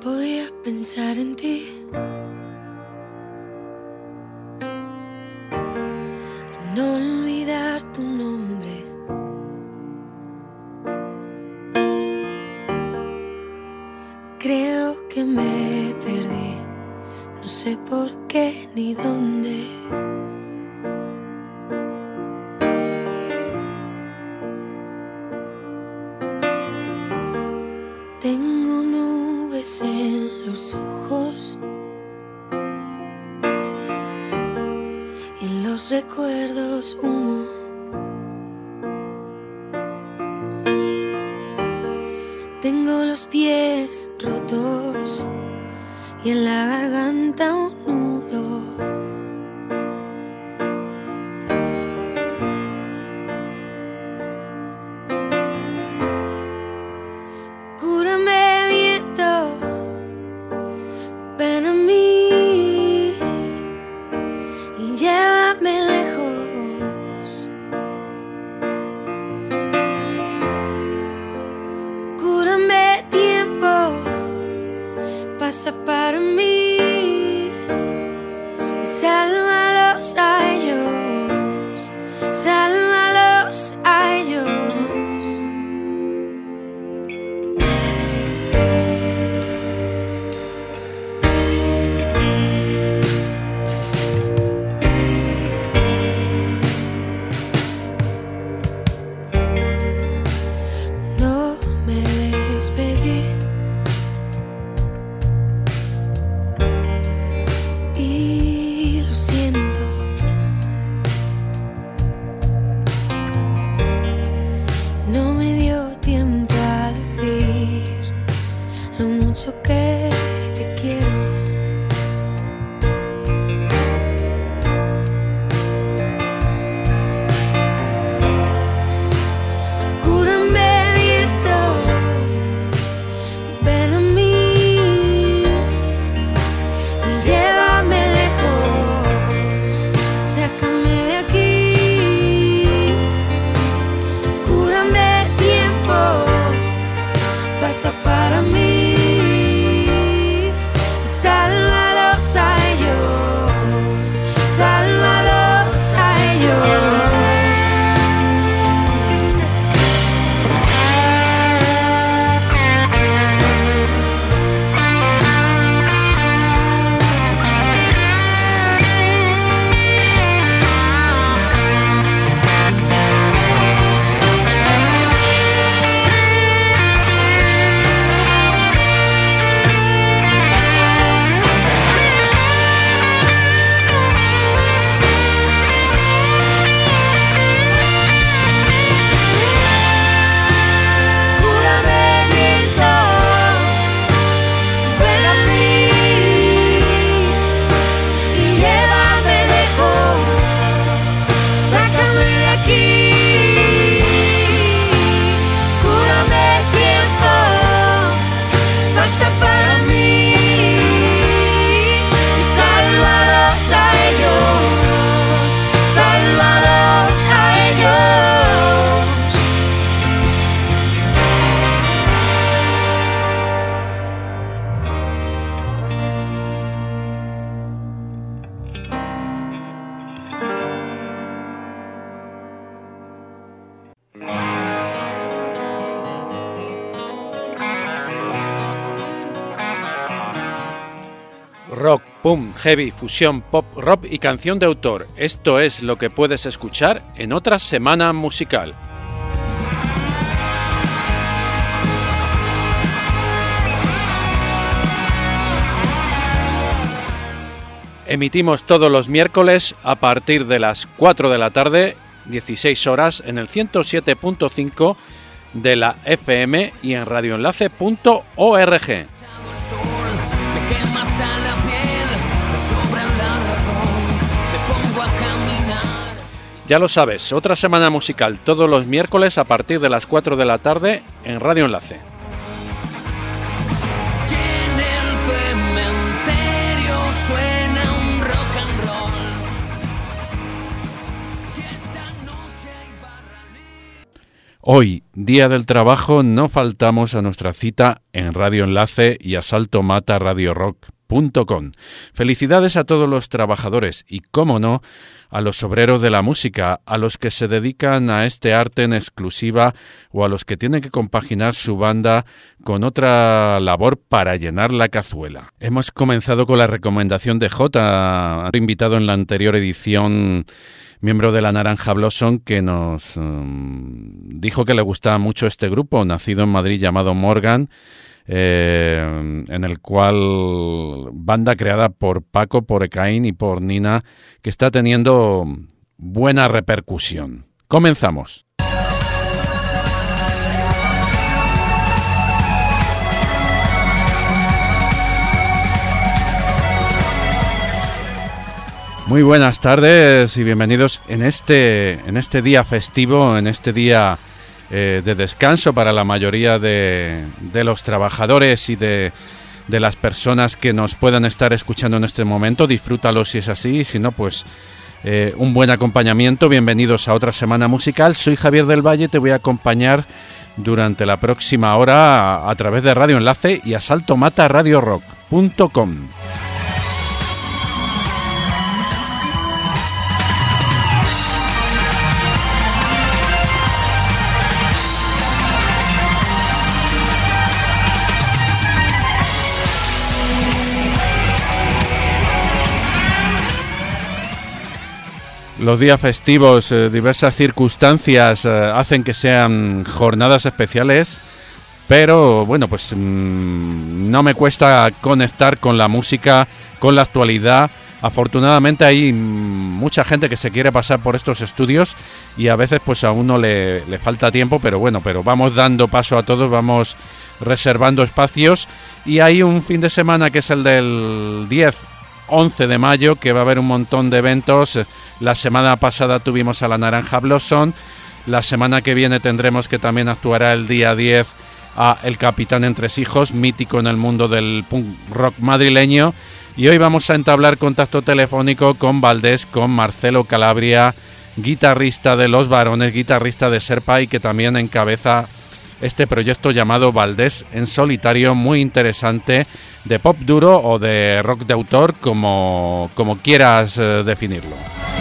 voy a pensar en ti. No olvidar tu nombre. Creo que me perdí. No sé por qué ni dónde. Tengo nubes en los ojos y en los recuerdos humo. Tengo los pies rotos y en la garganta un nudo. Cúrame, viento, ven a mí y llévame lejos. Cúrame, tiempo, pasa para mí y sálvalos a ellos, sálvalos a ellos. No me despedí y lo siento. No me dio tiempo a decir lo mucho que te quiero. Cúrame, viento, ven a mí y llévame lejos, sácame de aquí. Cúrame, tiempo, pasa para mí y sálvalos a ellos, sálvalos a ellos. Cúrame, viento, ven a mí y llévame lejos, sácame de aquí. Cúrame, tiempo, pasa para mí y sálvalos a ellos, sálvalos a ellos. Rock, punk, heavy, fusión, pop, rock y canción de autor. Esto es lo que puedes escuchar en otra semana musical. Emitimos todos los miércoles a partir de las 4 de la tarde, 16 horas, en el 107.5 de la FM y en radioenlace.org. Ya lo sabes, otra semana musical todos los miércoles a partir de las 4 de la tarde en Radio Enlace. Hoy, Día del Trabajo, no faltamos a nuestra cita en Radio Enlace y asaltomataradiorock.com. Felicidades a todos los trabajadores y, cómo no, a los obreros de la música, a los que se dedican a este arte en exclusiva o a los que tienen que compaginar su banda con otra labor para llenar la cazuela. Hemos comenzado con la recomendación de Jota, invitado en la anterior edición, miembro de la Naranja Blossom, que nos dijo que le gustaba mucho este grupo, nacido en Madrid, llamado Morgan, en el cual banda creada por Paco, por Ekaín y por Nina, que está teniendo buena repercusión. Comenzamos. Muy buenas tardes y bienvenidos en este día festivo, en este día de descanso para la mayoría de los trabajadores y de las personas que nos puedan estar escuchando en este momento. Disfrútalo si es así, y si no, pues un buen acompañamiento. Bienvenidos a otra semana musical. Soy Javier del Valle, te voy a acompañar durante la próxima hora a través de Radio Enlace y asaltomataradiorock.com. Los días festivos, diversas circunstancias hacen que sean jornadas especiales, pero bueno, pues no me cuesta conectar con la música, con la actualidad. Afortunadamente hay mucha gente que se quiere pasar por estos estudios y a veces pues a uno le falta tiempo, pero bueno, pero vamos dando paso a todos, vamos reservando espacios, y hay un fin de semana que es el del 10-11 de mayo, que va a haber un montón de eventos. La semana pasada tuvimos a la Naranja Blossom, la semana que viene tendremos, que también actuará el día 10, a El Capitán Entresijos, mítico en el mundo del punk rock madrileño, y hoy vamos a entablar contacto telefónico con Valdés, con Marcelo Calabria, guitarrista de Los Varones, guitarrista de Serpa, y que también encabeza este proyecto llamado Valdés en Solitario, muy interesante, de pop duro o de rock de autor, como quieras definirlo.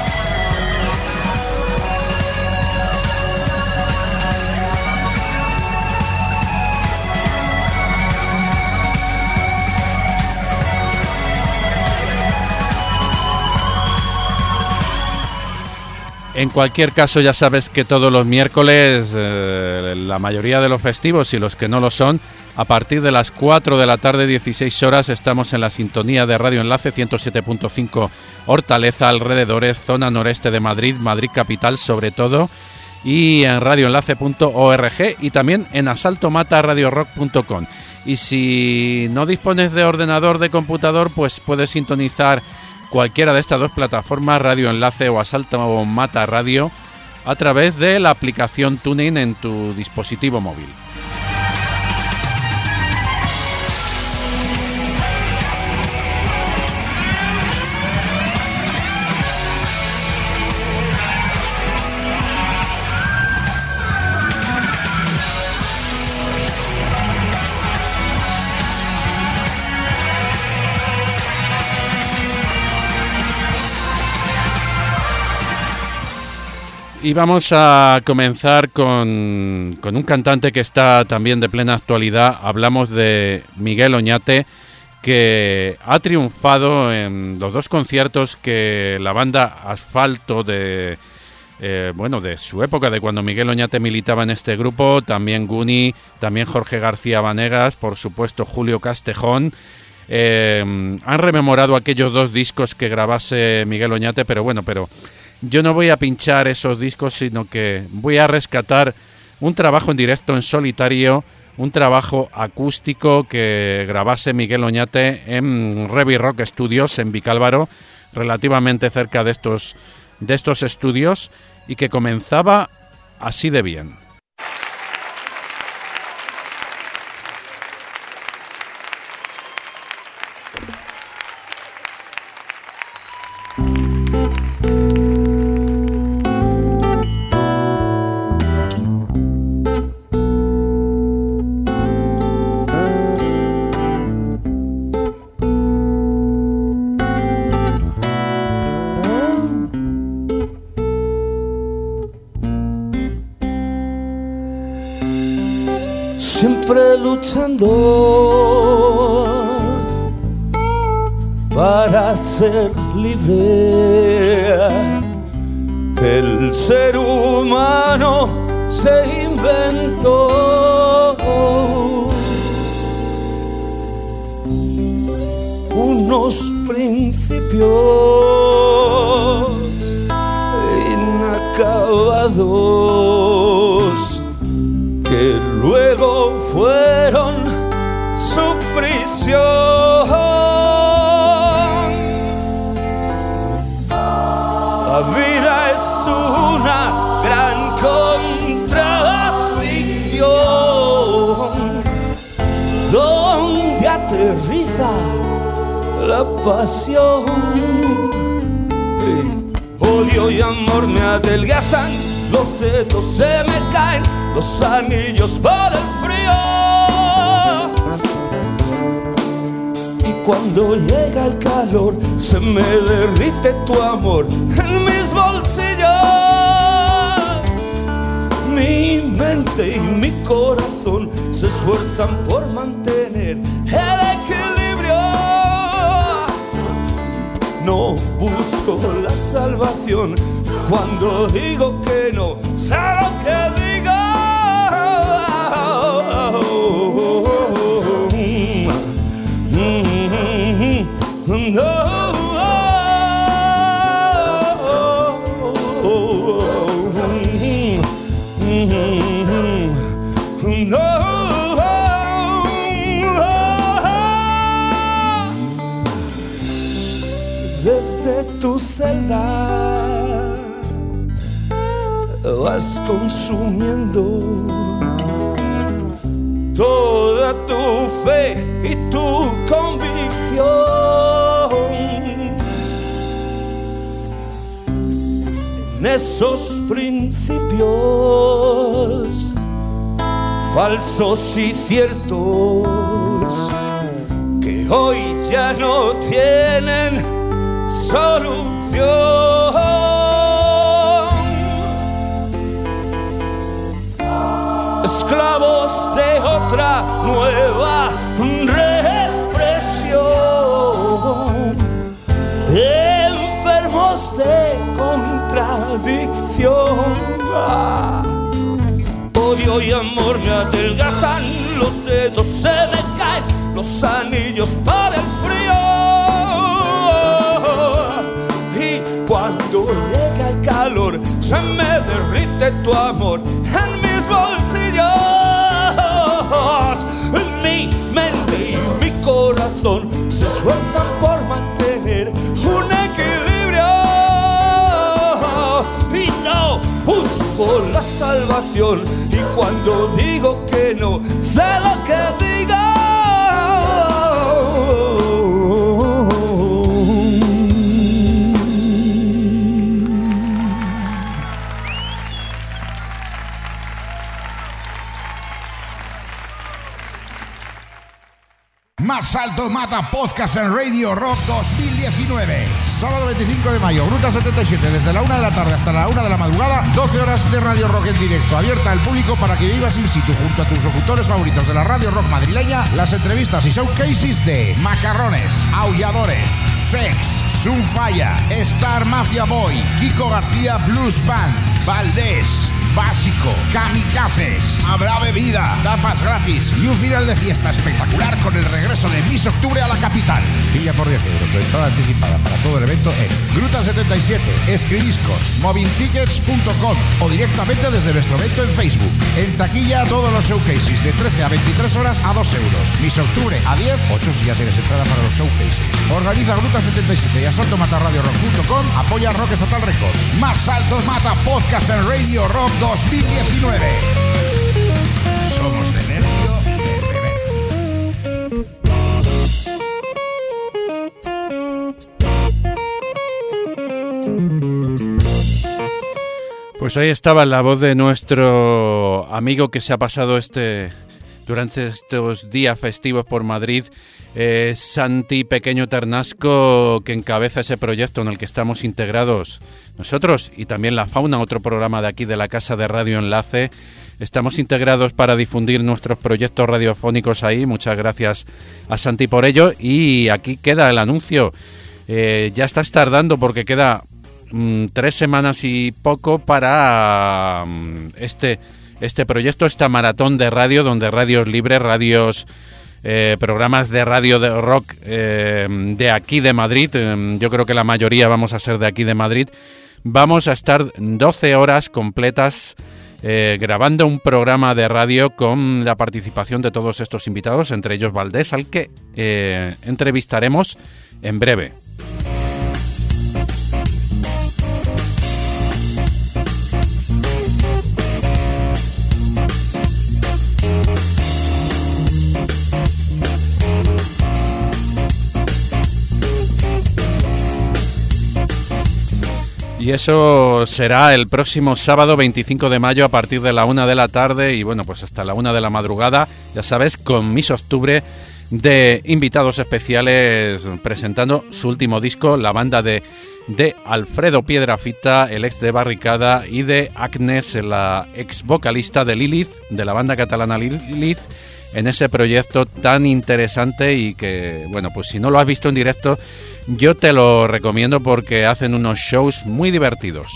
En cualquier caso, ya sabes que todos los miércoles, la mayoría de los festivos y los que no lo son, a partir de las 4 de la tarde, 16 horas, estamos en la sintonía de Radio Enlace 107.5 Hortaleza, alrededores, zona noreste de Madrid, Madrid capital sobre todo, y en radioenlace.org y también en asaltomataradiorock.com. Y si no dispones de ordenador, de computador, pues puedes sintonizar cualquiera de estas dos plataformas, Radio Enlace o Asalto Mata Radio, a través de la aplicación TuneIn en tu dispositivo móvil. Y vamos a comenzar con un cantante que está también de plena actualidad. Hablamos de Miguel Oñate, que ha triunfado en los dos conciertos que la banda Asfalto de su época, de cuando Miguel Oñate militaba en este grupo, también Guni, también Jorge García Vanegas, por supuesto Julio Castejón, han rememorado aquellos dos discos que grabase Miguel Oñate, pero yo no voy a pinchar esos discos, sino que voy a rescatar un trabajo en directo en solitario, un trabajo acústico que grabase Miguel Oñate en Revi Rock Studios en Vicálvaro, relativamente cerca de estos estudios, y que comenzaba así de bien. luchando para ser libre. El ser humano se inventó unos principios inacabados que luego fueron su prisión. La vida es una gran contradicción donde aterriza la pasión. Odio y amor me adelgazan, los dedos se me caen, los anillos por el frío. Y cuando llega el calor, se me derrite tu amor en mis bolsillos. Mi mente y mi corazón se esfuerzan por mantener el equilibrio. No busco la salvación cuando digo que no sé lo que digo. Desde tu celda vas consumiendo toda tu fe y tu convicción. En esos principios falsos y ciertos que hoy ya no tienen solución. Esclavos de otra nueva represión, enfermos de contradicción. Odio y amor me adelgazan, los dedos se me caen, los anillos por el frío. Cuando llega el calor, se me derrite tu amor en mis bolsillos. Mi mente y mi corazón se esfuerzan por mantener un equilibrio. Y no busco la salvación. Y cuando digo que no, sé lo que digo. Más Alto Mata Podcast en Radio Rock 2019. Sábado 25 de mayo, Gruta 77, desde la 1 de la tarde hasta la 1 de la madrugada, 12 horas de Radio Rock en directo, abierta al público para que vivas in situ junto a tus locutores favoritos de la Radio Rock madrileña, las entrevistas y showcases de Macarrones, Aulladores, Sex, Sunfaya, Star Mafia Boy, Kiko García Blues Band, Valdés, Básico, Kamikazes, habrá bebida, tapas gratis y un final de fiesta espectacular con el regreso de Miss Octubre a la capital. Pilla por 10 euros de entrada anticipada para todo el evento en Gruta 77, Escribiscos, movintickets.com o directamente desde nuestro evento en Facebook. En taquilla todos los showcases de 13 a 23 horas a 2 euros. Miss Octubre a 10, 8 si ya tienes entrada para los showcases. Organiza Gruta 77 y asaltomatarradiorock.com. Apoya Rock Estatal Records. Más Alto Mata Podcast en Radio Rock 2019. Somos de Nervio de Pues ahí estaba la voz de nuestro amigo que se ha pasado este durante estos días festivos por Madrid, Santi Pequeño Ternasco, que encabeza ese proyecto en el que estamos integrados nosotros y también La Fauna, otro programa de aquí de la Casa de Radio Enlace. Estamos integrados para difundir nuestros proyectos radiofónicos ahí. Muchas gracias a Santi por ello. Y aquí queda el anuncio. Ya estás tardando porque queda 3 semanas y poco para este proyecto, esta maratón de radio, donde radios libres, programas de radio de rock de aquí de Madrid, yo creo que la mayoría vamos a ser de aquí de Madrid, vamos a estar 12 horas completas grabando un programa de radio con la participación de todos estos invitados, entre ellos Valdés, al que entrevistaremos en breve. Y eso será el próximo sábado 25 de mayo a partir de la 1 de la tarde y bueno, pues hasta la 1 de la madrugada, ya sabes, con Miss Octubre de invitados especiales presentando su último disco, la banda de Alfredo Piedrafita, el ex de Barricada, y de Agnes, la ex vocalista de Lilith, de la banda catalana Lilith, en ese proyecto tan interesante y que, bueno, pues si no lo has visto en directo, yo te lo recomiendo porque hacen unos shows muy divertidos.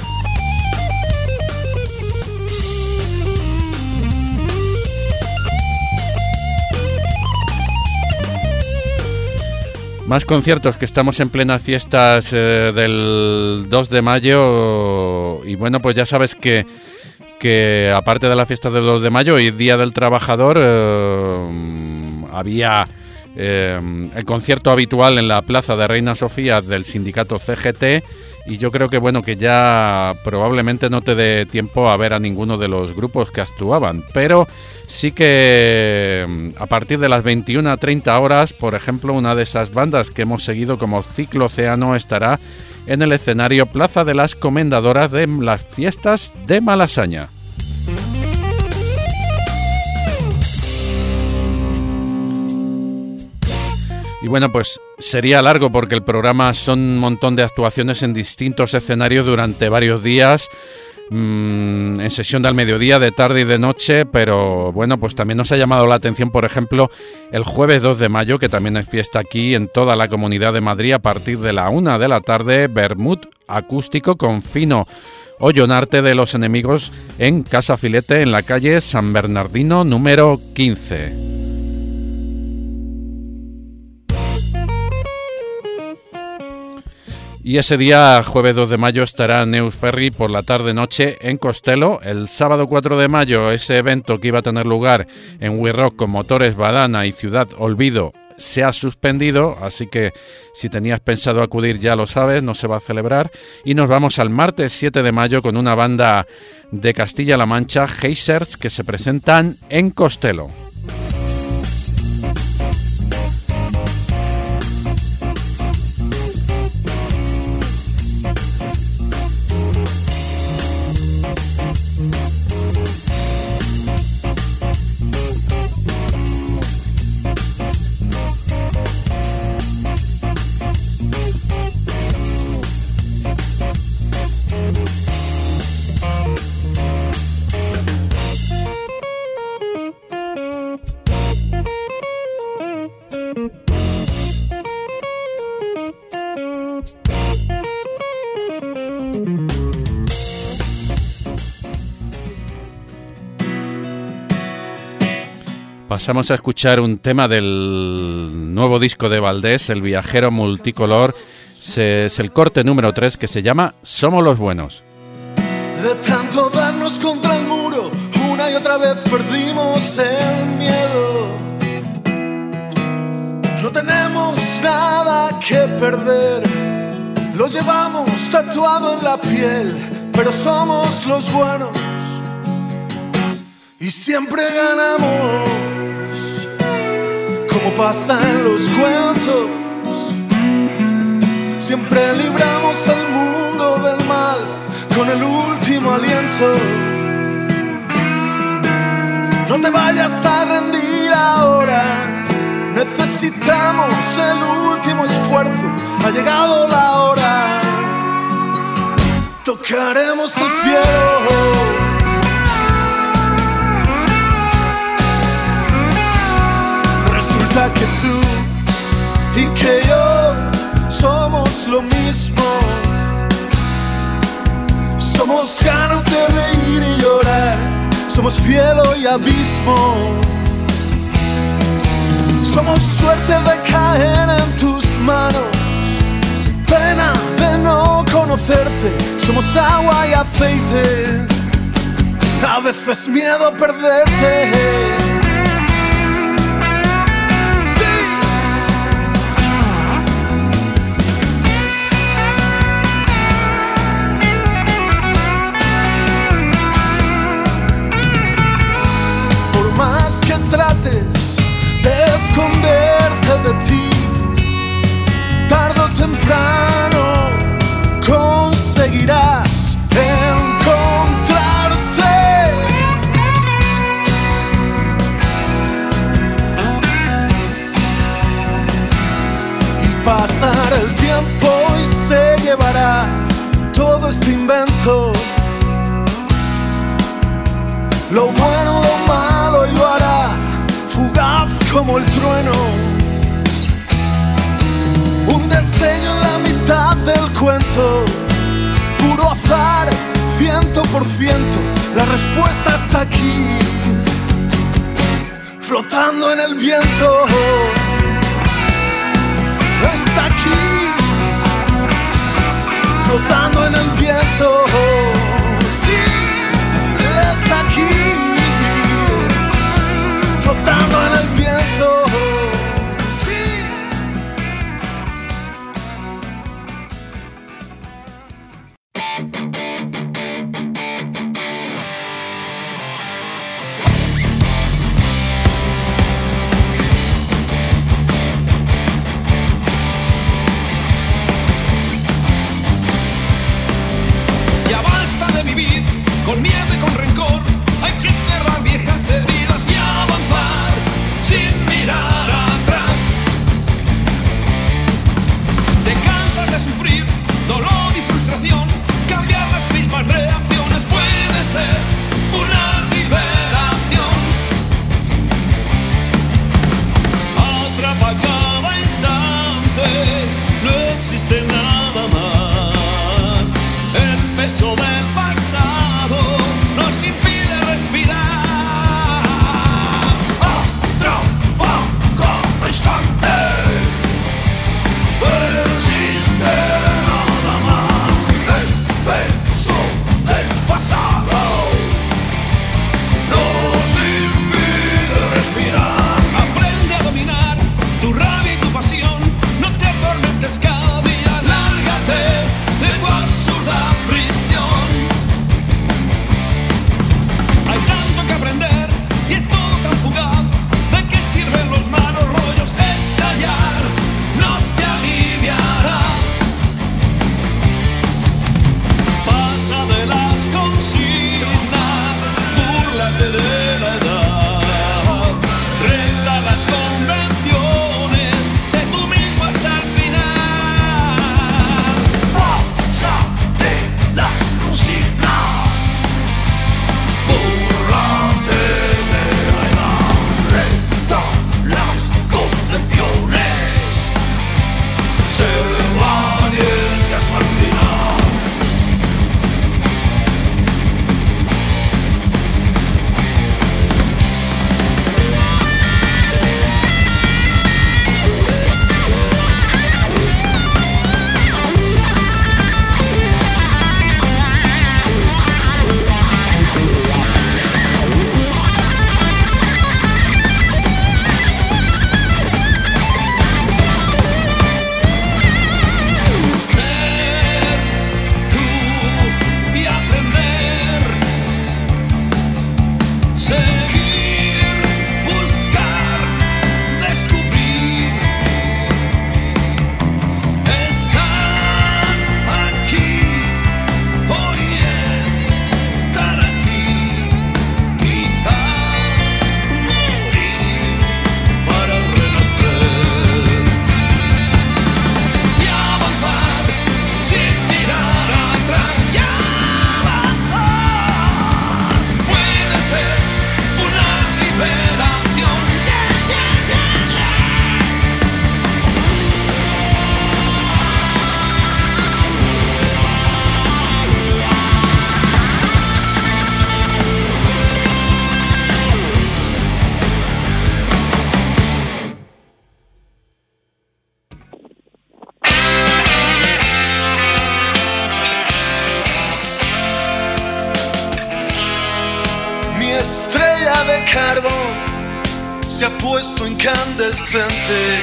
Más conciertos, que estamos en plenas fiestas del 2 de mayo y bueno, pues ya sabes que aparte de la fiesta del 2 de mayo y Día del Trabajador, había el concierto habitual en la Plaza de Reina Sofía del sindicato CGT y yo creo que bueno, que ya probablemente no te dé tiempo a ver a ninguno de los grupos que actuaban, pero sí que a partir de las 21:30 horas, por ejemplo, una de esas bandas que hemos seguido como Ciclo Océano estará en el escenario Plaza de las Comendadoras de las fiestas de Malasaña. Y bueno, pues sería largo porque el programa son un montón de actuaciones en distintos escenarios durante varios días, en sesión de al mediodía, de tarde y de noche, pero bueno, pues también nos ha llamado la atención, por ejemplo, el jueves 2 de mayo, que también es fiesta aquí en toda la Comunidad de Madrid, a partir de la 1 de la tarde, Bermud acústico con Fino Ollonarte de Los Enemigos en Casa Filete, en la calle San Bernardino número 15. Y ese día, jueves 2 de mayo, estará Neus Ferry por la tarde-noche en Costello. El sábado 4 de mayo, ese evento que iba a tener lugar en We Rock con Motores Badana y Ciudad Olvido se ha suspendido, así que si tenías pensado acudir ya lo sabes, no se va a celebrar. Y nos vamos al martes 7 de mayo con una banda de Castilla-La Mancha, Hazers, que se presentan en Costello. Pasamos a escuchar un tema del nuevo disco de Valdés, El Viajero Multicolor. Es el corte número 3 que se llama Somos los Buenos. De tanto darnos contra el muro, una y otra vez perdimos el miedo. No tenemos nada que perder, lo llevamos tatuado en la piel, pero somos los buenos y siempre ganamos. Como pasa en los cuentos, siempre libramos al mundo del mal con el último aliento. No te vayas a rendir ahora. Necesitamos el último esfuerzo. Ha llegado la hora. Tocaremos el cielo. Resulta que tú y que yo somos lo mismo. Somos ganas de reír y llorar. Somos cielo y abismo. Somos suerte de caer en tus manos, pena de no conocerte. Somos agua y aceite, a veces miedo a perderte. Sí. Por más que trates de esconderte de ti, tarde o temprano conseguirás encontrarte. Y pasar el tiempo y se llevará todo este invento. Lo bueno, lo malo y lo hará fugaz como el trueno. Un destello en la mitad del cuento, puro azar, 100%. La respuesta está aquí, flotando en el viento. Está aquí, flotando en el viento. Sí, está aquí, flotando en el viento. Con miedo y con rencor hay que cerrar viejas heridas y avanzar sin mirar atrás. Te cansas de sufrir dolor y frustración, cambiar las mismas reacciones puede ser una liberación. Atrapa cada instante, no existe nada más. El peso del pasado nos puesto incandescente.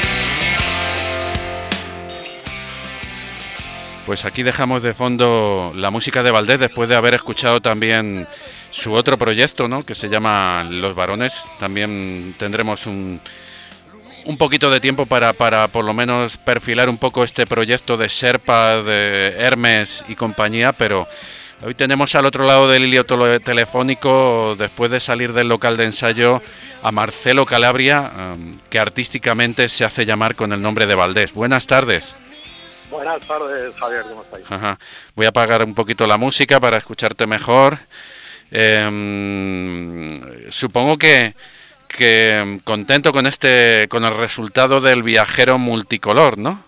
Pues aquí dejamos de fondo la música de Valdés después de haber escuchado también su otro proyecto, ¿no?, que se llama Los Varones. También tendremos un poquito de tiempo para por lo menos perfilar un poco este proyecto de Sherpa, de Hermes y compañía, pero hoy tenemos al otro lado del hilo telefónico, después de salir del local de ensayo, a Marcelo Calabria, que artísticamente se hace llamar con el nombre de Valdés. Buenas tardes. Buenas tardes, Javier, ¿cómo estáis? Ajá. Voy a apagar un poquito la música para escucharte mejor. Supongo que contento con el resultado del viajero multicolor, ¿no?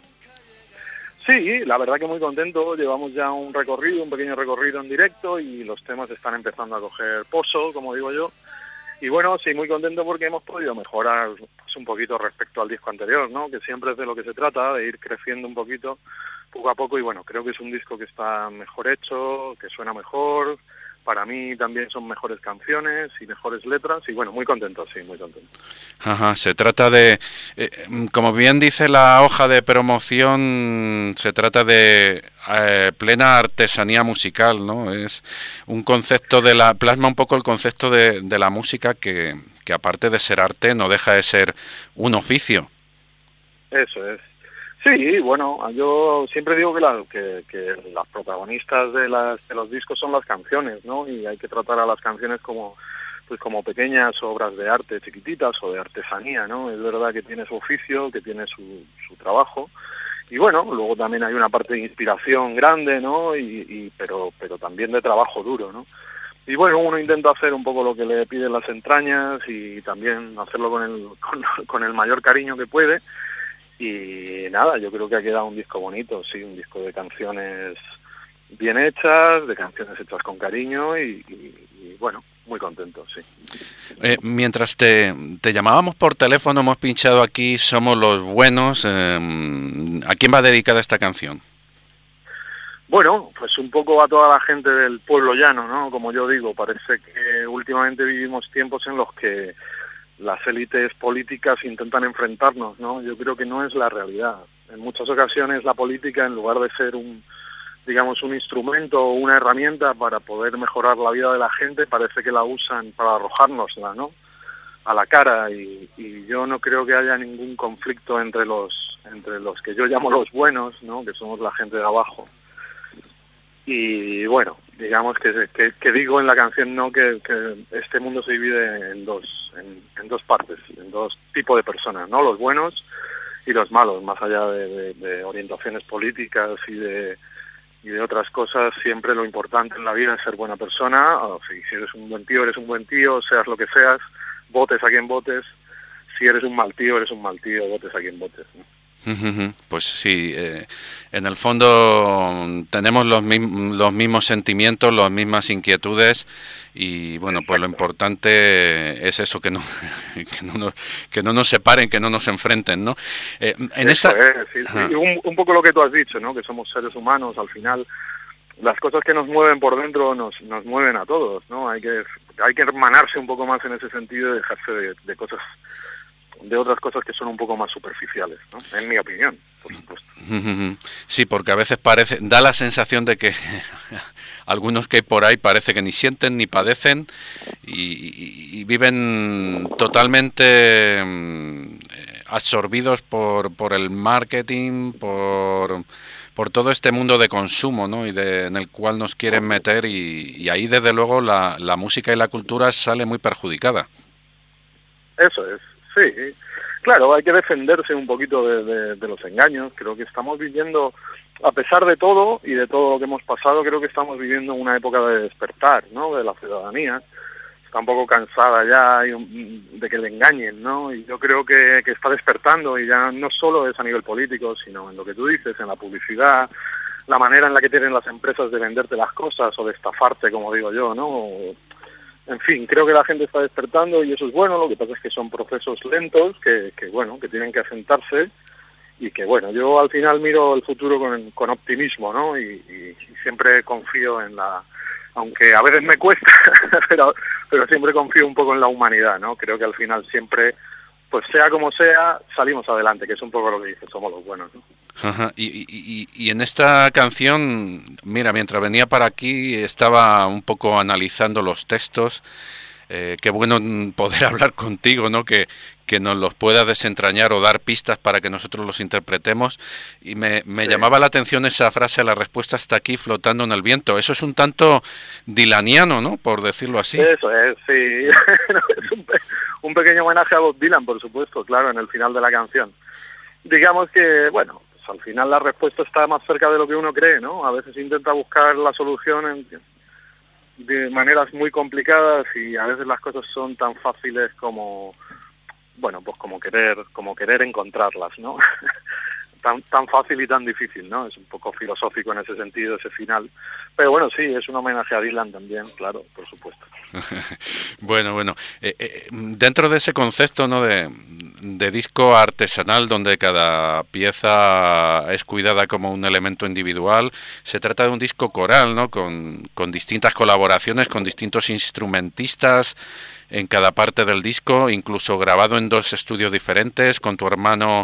Sí, la verdad que muy contento. Llevamos ya un pequeño recorrido en directo y los temas están empezando a coger pozo, como digo yo. Y bueno, sí, muy contento porque hemos podido mejorar pues, un poquito respecto al disco anterior, ¿no? Que siempre es de lo que se trata, de ir creciendo un poquito, poco a poco. Y bueno, creo que es un disco que está mejor hecho, que suena mejor. Para mí también son mejores canciones y mejores letras. Y bueno, muy contento, sí, muy contento. Ajá, se trata de, como bien dice la hoja de promoción, se trata de plena artesanía musical, ¿no? Es un concepto plasma un poco el concepto de la música que aparte de ser arte no deja de ser un oficio. Eso es. Sí, bueno, yo siempre digo que las protagonistas de los discos son las canciones, ¿no? Y hay que tratar a las canciones como pequeñas obras de arte chiquititas o de artesanía, ¿no? Es verdad que tiene su oficio, que tiene su trabajo. Y bueno, luego también hay una parte de inspiración grande, ¿no? Pero también de trabajo duro, ¿no? Y bueno, uno intenta hacer un poco lo que le piden las entrañas y también hacerlo con el mayor cariño que puede. Y nada, yo creo que ha quedado un disco bonito, sí, un disco de canciones bien hechas, de canciones hechas con cariño y bueno, muy contento, sí. Mientras te llamábamos por teléfono, hemos pinchado aquí Somos los Buenos. ¿A quién va dedicada esta canción? Bueno, pues un poco a toda la gente del pueblo llano, ¿no? Como yo digo, parece que últimamente vivimos tiempos en los que las élites políticas intentan enfrentarnos, ¿no? Yo creo que no es la realidad. En muchas ocasiones la política, en lugar de ser un instrumento o una herramienta para poder mejorar la vida de la gente, parece que la usan para arrojárnosla, ¿no?, a la cara. Y yo no creo que haya ningún conflicto entre los que yo llamo los buenos, ¿no?, que somos la gente de abajo. Y bueno, digamos que digo en la canción, ¿no?, que este mundo se divide en dos partes, en dos tipos de personas, ¿no?, los buenos y los malos. Más allá de orientaciones políticas y de otras cosas, siempre lo importante en la vida es ser buena persona. Si eres un buen tío, eres un buen tío, seas lo que seas, votes a quien votes. Si eres un mal tío, votes a quien votes, ¿no? Pues sí, en el fondo tenemos los mismos sentimientos, las mismas inquietudes y bueno, pues lo importante es eso, que no nos separen, que no nos enfrenten, ¿no? Sí. Y un poco lo que tú has dicho, ¿no?, que somos seres humanos, al final las cosas que nos mueven por dentro nos mueven a todos, ¿no? Hay que hermanarse un poco más en ese sentido y dejarse de otras cosas que son un poco más superficiales, ¿no?, en mi opinión, por supuesto. Sí, porque a veces da la sensación de que algunos que hay por ahí parece que ni sienten ni padecen y viven totalmente absorbidos por el marketing, por todo este mundo de consumo, ¿no?, en el cual nos quieren meter y ahí desde luego la música y la cultura sale muy perjudicada. Eso es. Sí, claro, hay que defenderse un poquito de los engaños. Creo que estamos viviendo, a pesar de todo y de todo lo que hemos pasado, creo que estamos viviendo una época de despertar, ¿no?, de la ciudadanía. Está un poco cansada ya de que le engañen, ¿no? Y yo creo que está despertando, y ya no solo es a nivel político, sino en lo que tú dices, en la publicidad, la manera en la que tienen las empresas de venderte las cosas o de estafarte, como digo yo, ¿no? En fin, creo que la gente está despertando y eso es bueno. Lo que pasa es que son procesos lentos que tienen que asentarse y que, bueno, yo al final miro el futuro con optimismo, ¿no? Y siempre confío aunque a veces me cuesta, pero siempre confío un poco en la humanidad, ¿no? Creo que al final siempre pues sea como sea, salimos adelante, que es un poco lo que dice, somos los buenos, ¿no? Ajá. Y en esta canción, mira, mientras venía para aquí estaba un poco analizando los textos. Qué bueno poder hablar contigo, ¿no? Que nos los puedas desentrañar o dar pistas para que nosotros los interpretemos. Y me llamaba la atención esa frase, la respuesta está aquí flotando en el viento. Eso es un tanto dilaniano, ¿no? Por decirlo así. Eso es, sí. Es un pequeño homenaje a Bob Dylan, por supuesto, claro, en el final de la canción. Digamos que, bueno, pues al final la respuesta está más cerca de lo que uno cree, ¿no? A veces intenta buscar la solución de maneras muy complicadas y a veces las cosas son tan fáciles como, bueno, pues como querer encontrarlas, ¿no? tan fácil y tan difícil, ¿no? Es un poco filosófico en ese sentido, ese final. Pero bueno, sí, es un homenaje a Dylan también, claro, por supuesto. Bueno. Dentro de ese concepto, ¿no? de disco artesanal donde cada pieza es cuidada como un elemento individual, se trata de un disco coral, ¿no? Con distintas colaboraciones, con distintos instrumentistas en cada parte del disco, incluso grabado en 2 estudios diferentes, con tu hermano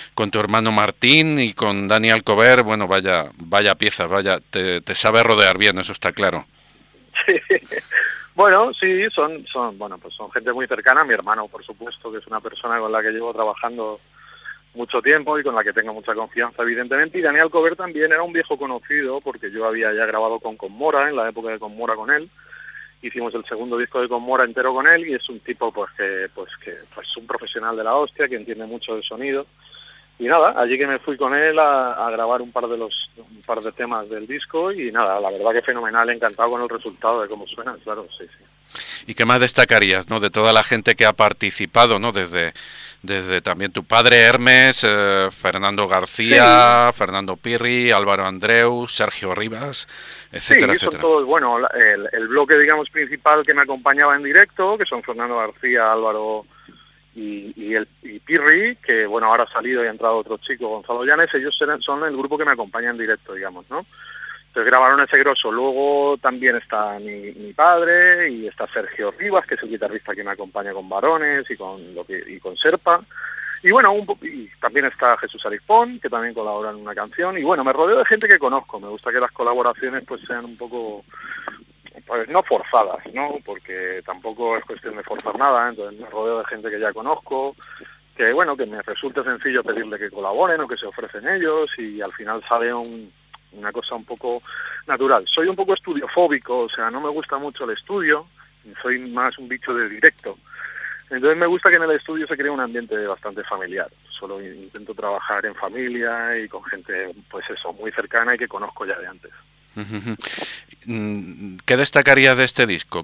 Martín y con Dani Alcover. Bueno, vaya piezas, te sabe rodear bien, eso está claro. Sí. Bueno, sí, son gente muy cercana. Mi hermano, por supuesto, que es una persona con la que llevo trabajando mucho tiempo y con la que tengo mucha confianza, evidentemente. Y Dani Alcover también era un viejo conocido, porque yo había ya grabado con Conmora, en la época de Conmora con él. Hicimos el segundo disco de Conmora entero con él y es un tipo que es un profesional de la hostia, que entiende mucho de sonido. Y nada, allí que me fui con él a grabar un par de temas del disco y nada, la verdad que fenomenal, encantado con el resultado de cómo suena, claro, sí. ¿Y qué más destacarías, no? De toda la gente que ha participado, ¿no? Desde también tu padre Hermes, Fernando García, sí. Fernando Pirri, Álvaro Andreu, Sergio Rivas, etcétera, sí, etcétera. Son todos, bueno, el bloque, digamos, principal que me acompañaba en directo, que son Fernando García, Álvaro y Pirri, que bueno, ahora ha salido y ha entrado otro chico, Gonzalo Llanes. Ellos son el grupo que me acompaña en directo, digamos, ¿no? Entonces grabaron ese grosso. Luego también está mi padre y está Sergio Rivas, que es el guitarrista que me acompaña con Varones y con Serpa. Y bueno, y también está Jesús Aripón, que también colabora en una canción. Y bueno, me rodeo de gente que conozco. Me gusta que las colaboraciones pues sean un poco, pues no forzadas, ¿no? Porque tampoco es cuestión de forzar nada. Entonces me rodeo de gente que ya conozco, que bueno, que me resulta sencillo pedirle que colaboren o que se ofrecen ellos y al final sale una cosa un poco natural. Soy un poco estudiofóbico, o sea, no me gusta mucho el estudio, soy más un bicho de directo. Entonces me gusta que en el estudio se cree un ambiente bastante familiar. Solo intento trabajar en familia y con gente, pues eso, muy cercana y que conozco ya de antes. ¿Qué destacarías de este disco?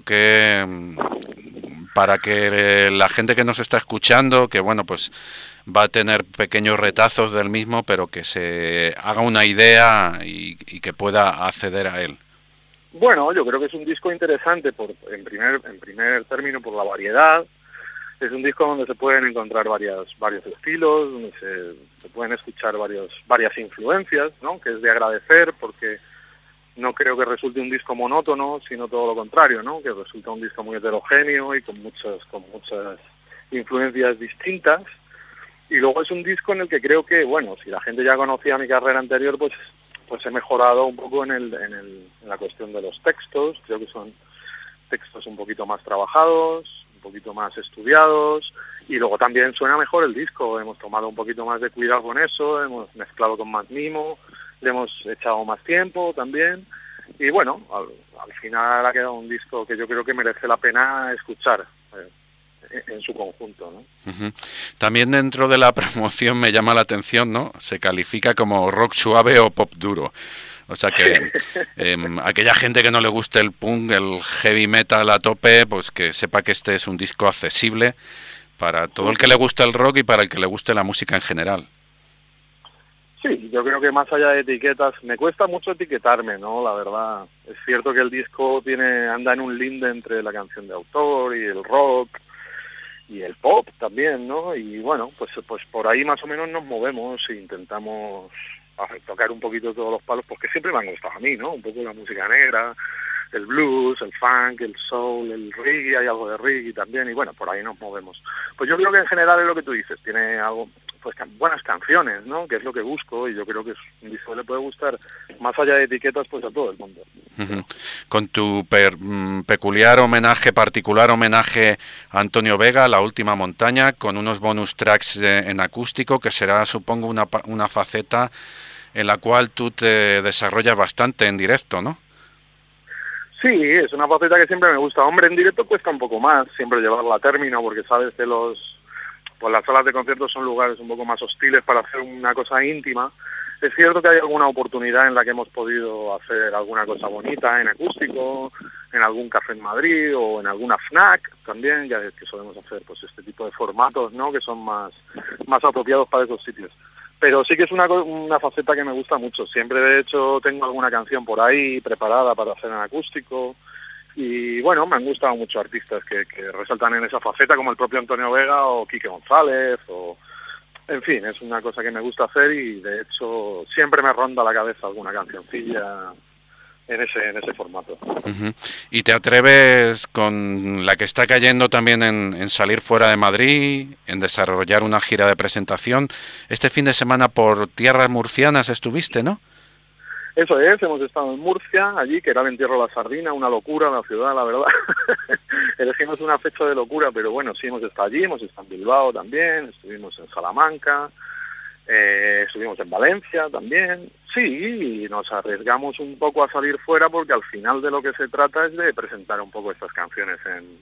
Para que la gente que nos está escuchando, que bueno, pues va a tener pequeños retazos del mismo, pero que se haga una idea y que pueda acceder a él. Bueno, yo creo que es un disco interesante en primer término por la variedad. Es un disco donde se pueden encontrar varios estilos, donde se pueden escuchar varias influencias, ¿no? Que es de agradecer, porque no creo que resulte un disco monótono, sino todo lo contrario, ¿no? Que resulta un disco muy heterogéneo y con muchas influencias distintas. Y luego es un disco en el que creo que, bueno, si la gente ya conocía mi carrera anterior, pues he mejorado un poco en la cuestión de los textos. Creo que son textos un poquito más trabajados, un poquito más estudiados, y luego también suena mejor el disco. Hemos tomado un poquito más de cuidado con eso, hemos mezclado con más mimo, le hemos echado más tiempo también, y bueno, al final ha quedado un disco que yo creo que merece la pena escuchar en su conjunto, ¿no? Uh-huh. También dentro de la promoción me llama la atención, ¿no? Se califica como rock suave o pop duro. O sea que aquella gente que no le guste el punk, el heavy metal a tope, pues que sepa que este es un disco accesible para todo el que le gusta el rock y para el que le guste la música en general. Sí, yo creo que más allá de etiquetas, me cuesta mucho etiquetarme, ¿no? La verdad, es cierto que el disco anda en un linde entre la canción de autor y el rock y el pop también, ¿no? Y bueno, pues por ahí más o menos nos movemos e intentamos tocar un poquito todos los palos, porque siempre me han gustado a mí, ¿no? Un poco la música negra, el blues, el funk, el soul, el reggae, hay algo de reggae también, y bueno, por ahí nos movemos. Pues yo creo que en general es lo que tú dices, tiene algo, pues buenas canciones, ¿no? Que es lo que busco, y yo creo que es un disco que le puede gustar, más allá de etiquetas, pues a todo el mundo. Con tu particular homenaje a Antonio Vega, La Última Montaña, con unos bonus tracks en acústico, que será, supongo, una faceta en la cual tú te desarrollas bastante en directo, ¿no? Sí, es una faceta que siempre me gusta. Hombre, en directo cuesta un poco más siempre llevarla a término, porque sabes que las salas de conciertos son lugares un poco más hostiles para hacer una cosa íntima. Es cierto que hay alguna oportunidad en la que hemos podido hacer alguna cosa bonita en acústico, en algún café en Madrid o en alguna FNAC también, ya que solemos hacer pues este tipo de formatos, ¿no? Que son más apropiados para esos sitios. Pero sí que es una faceta que me gusta mucho. Siempre, de hecho, tengo alguna canción por ahí preparada para hacer en acústico. Y bueno, me han gustado mucho artistas que resaltan en esa faceta, como el propio Antonio Vega o Quique González. En fin, es una cosa que me gusta hacer y, de hecho, siempre me ronda la cabeza alguna cancioncilla en ese formato. Uh-huh. ¿Y te atreves, con la que está cayendo también, en salir fuera de Madrid, en desarrollar una gira de presentación? Este fin de semana por tierras murcianas estuviste, ¿no? Eso es, hemos estado en Murcia, allí, que era el Entierro de la Sardina, una locura la ciudad, la verdad. Elegimos una fecha de locura, pero bueno, sí hemos estado allí, hemos estado en Bilbao también, estuvimos en Salamanca, estuvimos en Valencia también. Sí, y nos arriesgamos un poco a salir fuera, porque al final de lo que se trata es de presentar un poco estas canciones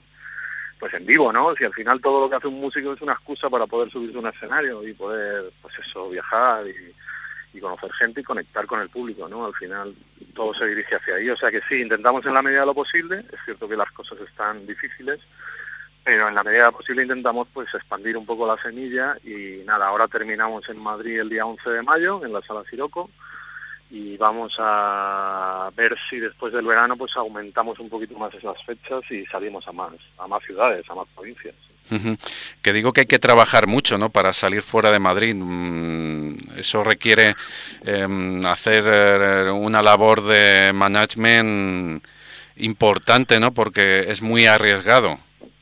en vivo, ¿no? Si al final todo lo que hace un músico es una excusa para poder subirse a un escenario y poder, pues eso, viajar y conocer gente y conectar con el público, ¿no? Al final todo se dirige hacia ahí, o sea que sí, intentamos en la medida de lo posible. Es cierto que las cosas están difíciles, pero en la medida de lo posible intentamos pues expandir un poco la semilla. Y nada, ahora terminamos en Madrid el día 11 de mayo en la Sala Siroco, y vamos a ver si después del verano pues aumentamos un poquito más esas fechas y salimos a más ciudades, a más provincias. Uh-huh. Que digo que hay que trabajar mucho, ¿no?, para salir fuera de Madrid. Eso requiere hacer una labor de management importante, ¿no?, porque es muy arriesgado.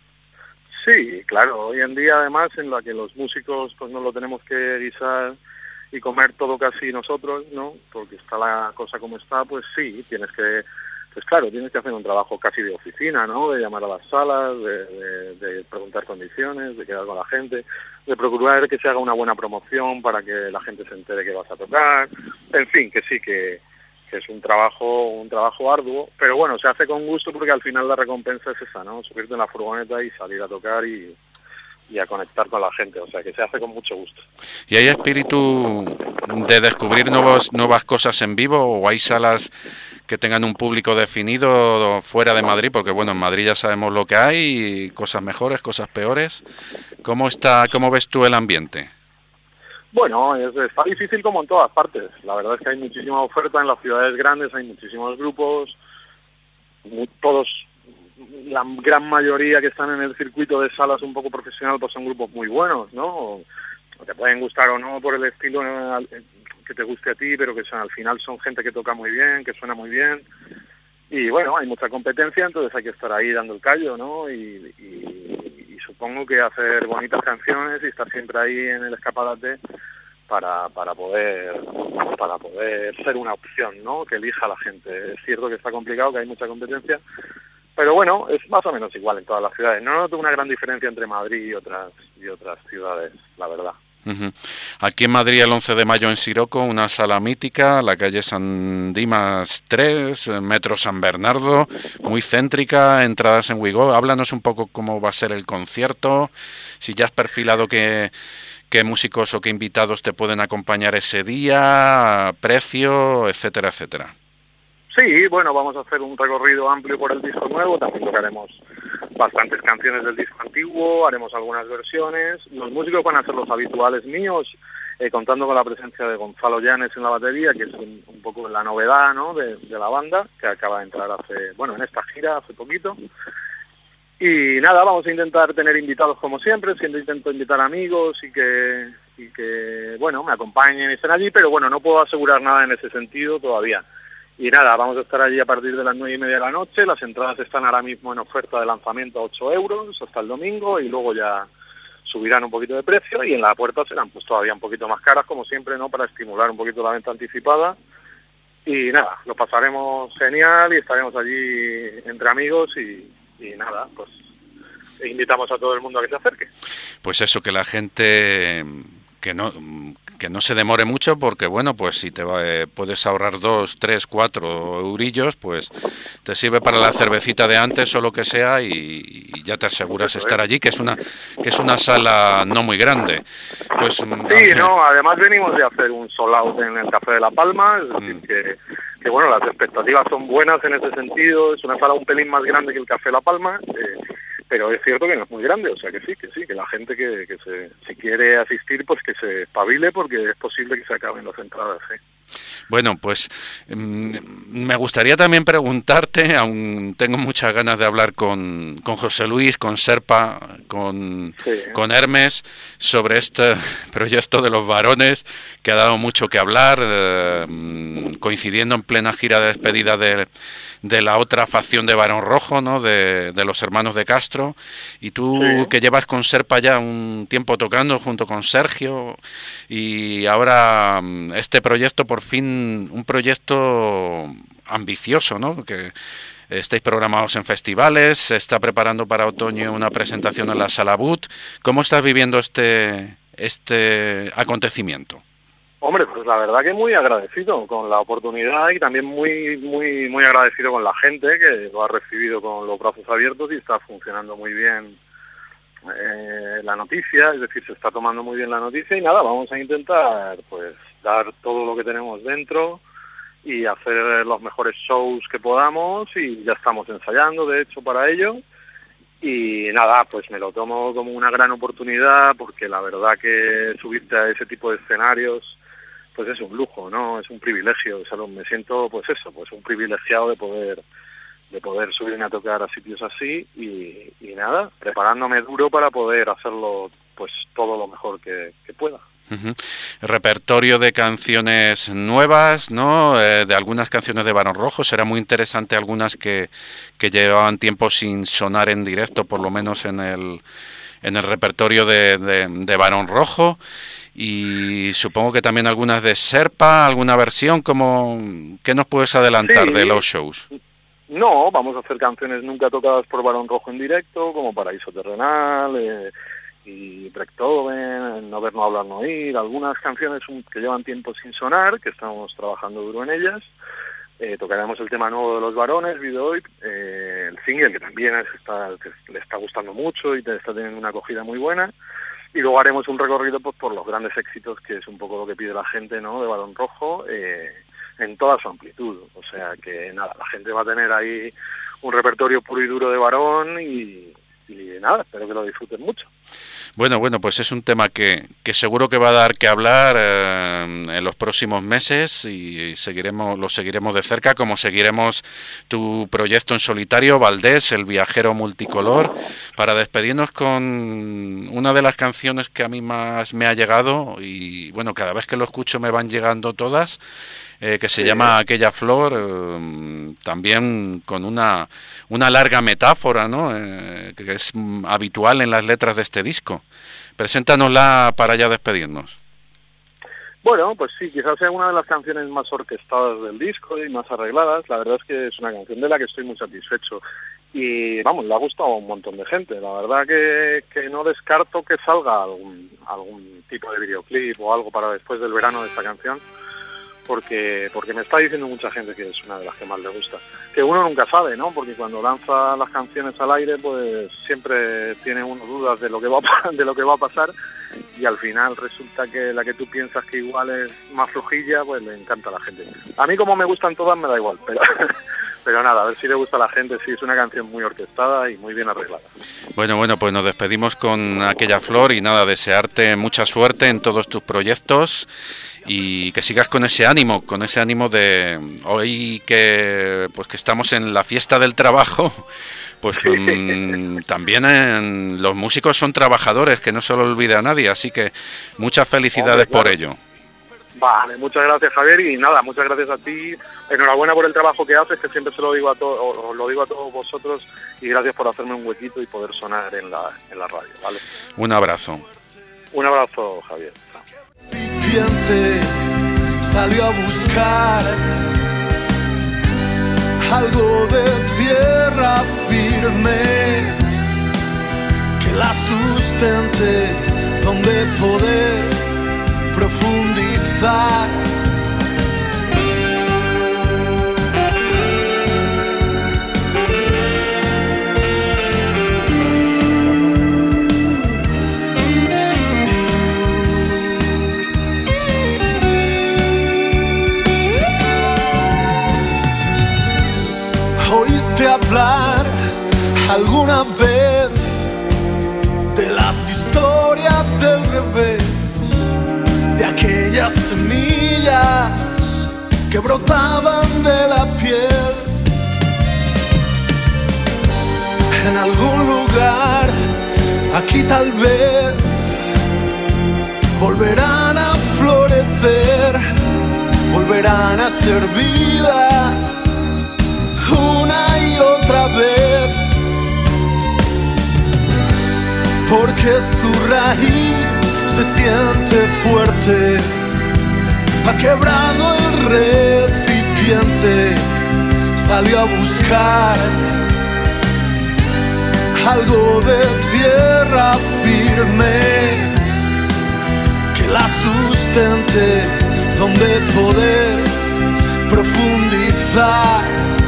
Sí, claro, hoy en día además, en la que los músicos pues no lo tenemos que guisar y comer todo casi nosotros, ¿no? Porque está la cosa como está, pues sí, tienes que hacer un trabajo casi de oficina, ¿no? De llamar a las salas, de preguntar condiciones, de quedar con la gente, de procurar que se haga una buena promoción para que la gente se entere que vas a tocar. En fin, que sí, que es un trabajo arduo, pero bueno, se hace con gusto, porque al final la recompensa es esa, ¿no? Subirte en la furgoneta y salir a tocar y a conectar con la gente, o sea que se hace con mucho gusto. ¿Y hay espíritu de descubrir nuevas cosas en vivo, o hay salas que tengan un público definido fuera de Madrid? Porque bueno, en Madrid ya sabemos lo que hay, cosas mejores, cosas peores. ¿Cómo ves tú el ambiente? Bueno, está difícil como en todas partes. La verdad es que hay muchísima oferta en las ciudades grandes, hay muchísimos grupos, todos, la gran mayoría que están en el circuito de salas un poco profesional, pues son grupos muy buenos, ¿no? O te pueden gustar o no por el estilo que te guste a ti, pero que al final son gente que toca muy bien, que suena muy bien. Y bueno, hay mucha competencia, entonces hay que estar ahí dando el callo, ¿no? Y supongo que hacer bonitas canciones y estar siempre ahí en el escaparate para poder ser una opción, ¿no?, que elija la gente. Es cierto que está complicado, que hay mucha competencia, pero bueno, es más o menos igual en todas las ciudades. No noto una gran diferencia entre Madrid y otras ciudades, la verdad. Uh-huh. Aquí en Madrid, el 11 de mayo en Siroco, una sala mítica, la calle San Dimas 3, metro San Bernardo, muy céntrica, entradas en Ouigo. Háblanos un poco cómo va a ser el concierto, si ya has perfilado qué músicos o qué invitados te pueden acompañar ese día, precio, etcétera, etcétera. Sí, bueno, vamos a hacer un recorrido amplio por el disco nuevo, también tocaremos bastantes canciones del disco antiguo, haremos algunas versiones. Los músicos van a ser los habituales míos, contando con la presencia de Gonzalo Llanes en la batería, que es un poco la novedad, ¿no?, de la banda, que acaba de entrar en esta gira hace poquito. Y nada, vamos a intentar tener invitados como siempre, siempre intento invitar amigos y que bueno, me acompañen y estén allí, pero bueno, no puedo asegurar nada en ese sentido todavía. Y nada, vamos a estar allí a partir de las 9:30 de la noche. Las entradas están ahora mismo en oferta de lanzamiento a 8 euros hasta el domingo, y luego ya subirán un poquito de precio, y en la puerta serán pues todavía un poquito más caras, como siempre, ¿no? Para estimular un poquito la venta anticipada. Y nada, lo pasaremos genial y estaremos allí entre amigos y nada, pues invitamos a todo el mundo a que se acerque. Pues eso, que la gente que no se demore mucho, porque bueno, pues si puedes ahorrar 2, 3, 4 eurillos, pues te sirve para la cervecita de antes o lo que sea, y ya te aseguras estar allí, que es una sala no muy grande. Pues sí, no, además venimos de hacer un sold out en el Café de La Palma, es decir que bueno, las expectativas son buenas en ese sentido. Es una sala un pelín más grande que el Café La Palma, pero es cierto que no es muy grande, o sea que la gente si quiere asistir, pues que se espabile, porque es posible que se acaben las entradas, ¿sí? Bueno, pues me gustaría también preguntarte, aún tengo muchas ganas de hablar con José Luis, con Serpa, con Hermes, sobre este proyecto de los varones, que ha dado mucho que hablar, coincidiendo en plena gira de despedida de la otra facción de Barón Rojo, ¿no? De los hermanos de Castro, y tú que llevas con Serpa ya un tiempo tocando junto con Sergio, y ahora este proyecto, por fin un proyecto ambicioso, ¿no? Que estáis programados en festivales, se está preparando para otoño una presentación en la Sala But. ¿Cómo estás viviendo este acontecimiento? Hombre, pues la verdad que muy agradecido con la oportunidad, y también muy muy muy agradecido con la gente que lo ha recibido con los brazos abiertos, y está funcionando muy bien la noticia, es decir, se está tomando muy bien la noticia, y nada, vamos a intentar pues dar todo lo que tenemos dentro y hacer los mejores shows que podamos, y ya estamos ensayando, de hecho, para ello. Y nada, pues me lo tomo como una gran oportunidad, porque la verdad que subirte a ese tipo de escenarios pues es un lujo, ¿no? Es un privilegio, o sea, me siento pues un privilegiado de poder subirme a tocar a sitios así, y nada, preparándome duro para poder hacerlo pues todo lo mejor que pueda. Uh-huh. Repertorio de canciones nuevas, ¿no? De algunas canciones de Barón Rojo. Será muy interesante algunas que llevaban tiempo sin sonar en directo, por lo menos en el repertorio de Barón Rojo. Y supongo que también algunas de Serpa, alguna versión. ¿Qué nos puedes adelantar de los shows? No, vamos a hacer canciones nunca tocadas por Barón Rojo en directo, como Paraíso Terrenal, y Beethoven, No ver, no hablar, no oír, algunas canciones que llevan tiempo sin sonar, que estamos trabajando duro en ellas. Tocaremos el tema nuevo de los varones, Video el single, que también le está gustando mucho y está teniendo una acogida muy buena. Y luego haremos un recorrido pues por los grandes éxitos, que es un poco lo que pide la gente, ¿no? De Barón Rojo, en toda su amplitud. O sea que nada, la gente va a tener ahí un repertorio puro y duro de Barón, y nada, espero que lo disfruten mucho. Bueno, pues es un tema que seguro que va a dar que hablar en los próximos meses, y lo seguiremos de cerca, como seguiremos tu proyecto en solitario, Valdés, el viajero multicolor, para despedirnos con una de las canciones que a mí más me ha llegado, y bueno, cada vez que lo escucho me van llegando todas, que se llama Aquella Flor, también con una larga metáfora, ¿no? Que es habitual en las letras de este disco. Preséntanosla para ya despedirnos. Bueno, pues sí, quizás sea una de las canciones más orquestadas del disco y más arregladas. La verdad es que es una canción de la que estoy muy satisfecho. Y vamos, le ha gustado a un montón de gente. La verdad que no descarto que salga algún tipo de videoclip o algo para después del verano de esta canción, porque me está diciendo mucha gente que es una de las que más le gusta. Que uno nunca sabe, ¿no? Porque cuando lanza las canciones al aire, pues siempre tiene uno dudas de lo que va a pasar, y al final resulta que la que tú piensas que igual es más flojilla, pues le encanta a la gente. A mí, como me gustan todas, me da igual, pero nada, a ver si le gusta a la gente. Sí, es una canción muy orquestada y muy bien arreglada. Bueno, pues nos despedimos con Aquella Flor, y nada, desearte mucha suerte en todos tus proyectos, y que sigas con ese ánimo de hoy que estamos en la fiesta del trabajo, pues también los músicos son trabajadores, que no se lo olvide a nadie, así que muchas felicidades. Hombre, claro, por ello. Vale, muchas gracias, Javier, y nada, muchas gracias a ti. Enhorabuena por el trabajo que haces, que siempre se lo digo a todos, os lo digo a todos vosotros, y gracias por hacerme un huequito y poder sonar en la radio, ¿vale? Un abrazo. Un abrazo, Javier. Salió a buscar algo de tierra firme que la sustente, donde poder profundizar. ¿Oíste hablar alguna vez de las historias del revés? De aquellas semillas que brotaban de la piel. En algún lugar, aquí tal vez, volverán a florecer, volverán a ser vida una y otra vez, porque su raíz se siente fuerte, ha quebrado el recipiente, salió a buscar algo de tierra firme que la sustente, donde poder profundizar.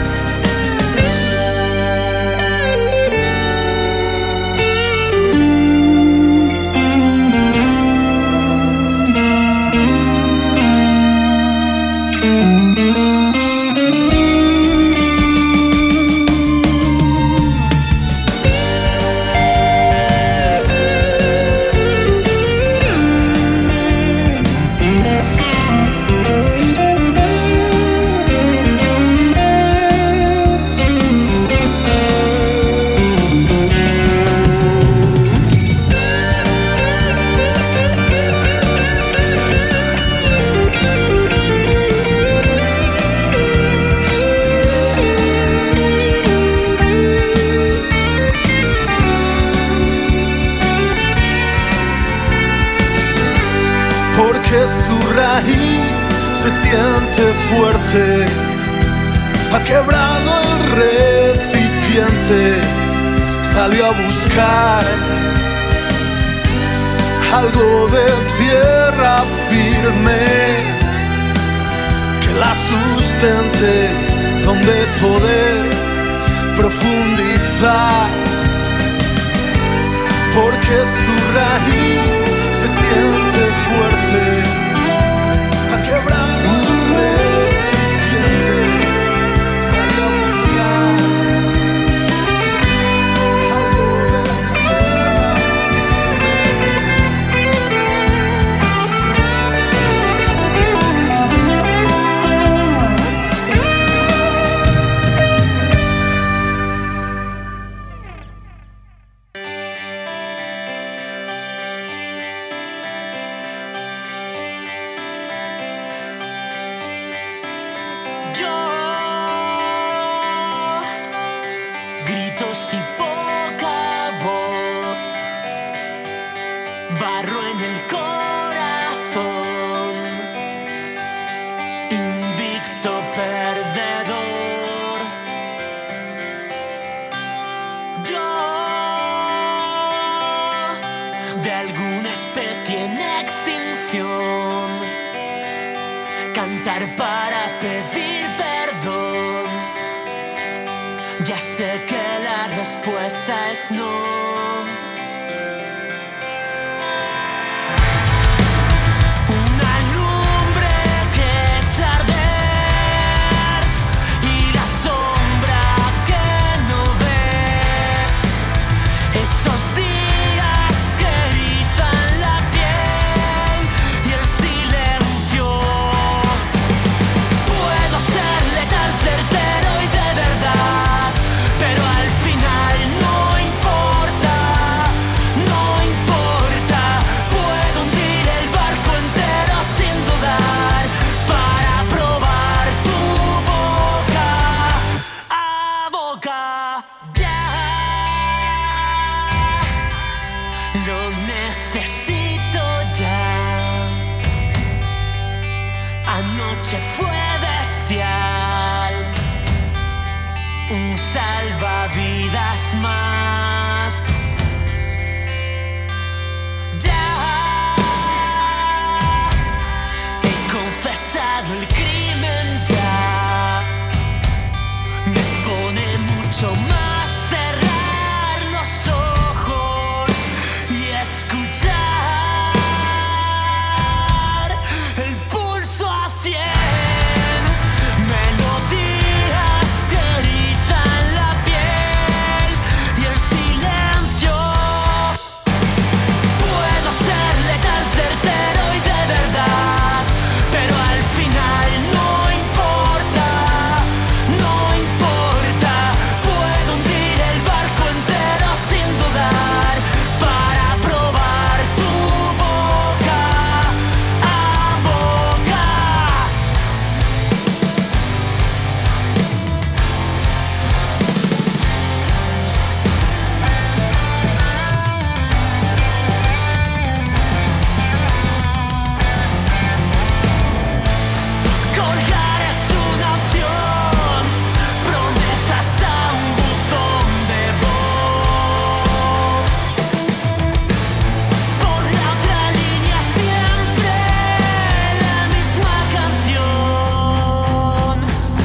Fuerte, ha quebrado el recipiente, salió a buscar algo de tierra firme que la sustente, donde poder profundizar, porque su raíz se siente fuerte, ha quebrado. Para pedir perdón, ya sé que la respuesta es no. Certero y de verdad, pero al final no importa. Anoche fue bestial, un salvavidas más. Ya he confesado el crimen, ya me pone mucho más cerrar los ojos y escuchar el pulso a 100, melodías que erizan la piel y el silencio. Puedo ser letal, certero y de verdad, pero al final no importa, no importa. Puedo hundir el barco entero sin dudar para probar tu boca a boca. Colgar es una opción, promesas a un buzón de voz. Por la otra línea siempre la misma canción.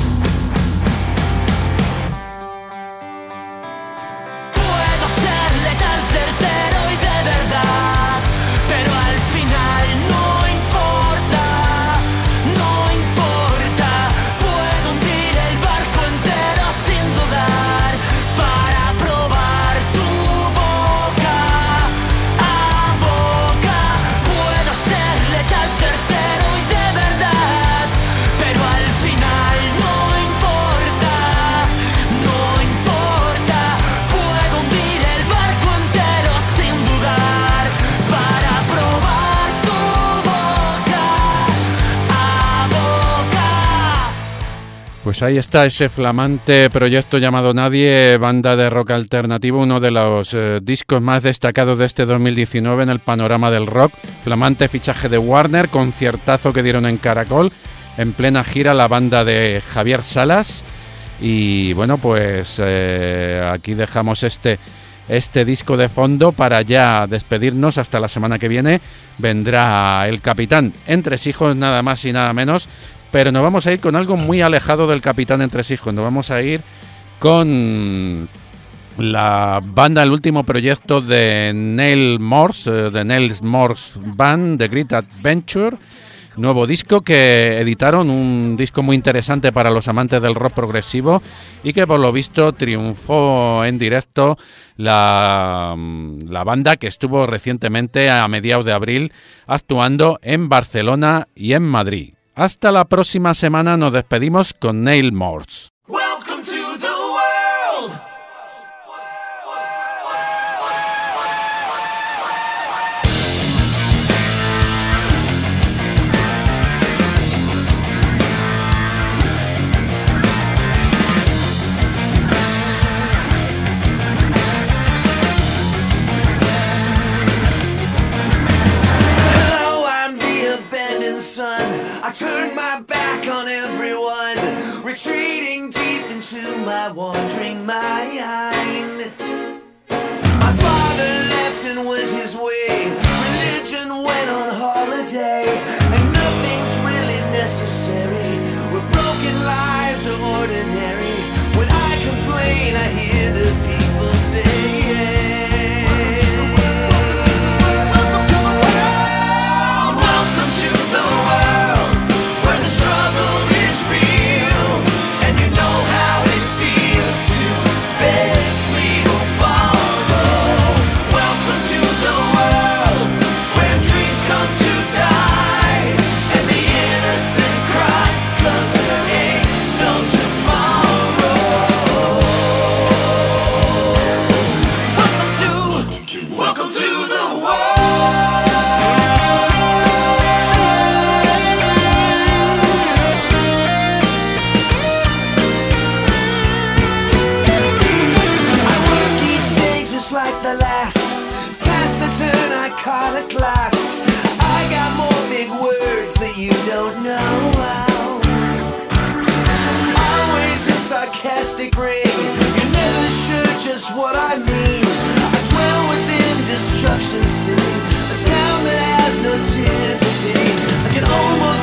Puedo ser letal, certero y de verdad, pero al final no importa, no importa. Puedo hundir el barco entero sin dudar para probar tu boca a boca. Puedo ser letal, certero y de verdad, pero al final no importa, no importa. Puedo hundir el barco entero sin dudar para probar tu boca a boca. Pues ahí está ese flamante proyecto llamado Nadie, banda de rock alternativo, uno de los discos más destacados de este 2019 en el panorama del rock. Flamante fichaje de Warner, conciertazo que dieron en Caracol, en plena gira la banda de Javier Salas. Y bueno, pues aquí dejamos este disco de fondo para ya despedirnos. Hasta la semana que viene vendrá el Capitán Entresijos, nada más y nada menos. Pero nos vamos a ir con algo muy alejado del Capitán Entresijos. Nos vamos a ir con la banda, el último proyecto de Neil Morse, de Neil Morse Band, The Great Adventure. Nuevo disco que editaron, un disco muy interesante para los amantes del rock progresivo y que por lo visto triunfó en directo la banda, que estuvo recientemente a mediados de abril actuando en Barcelona y en Madrid. Hasta la próxima semana, nos despedimos con Neil Morse. Welcome to the world. Hello, I'm the abandoned son. I turned my back on everyone, retreating deep into my wandering mind. My father left and went his way, religion went on holiday, and nothing's really necessary. We're broken lives are ordinary. When I complain, I hear the people say, welcome to the world, where the struggle is real, and you know how it feels to beg, plead, or borrow. Welcome to the world, where dreams come to die, and the innocent cry, 'cause there ain't no tomorrow. Welcome you don't know how. Always a sarcastic ring. You're never sure just what I mean. I dwell within destruction city, a town that has no tears of pity. I can almost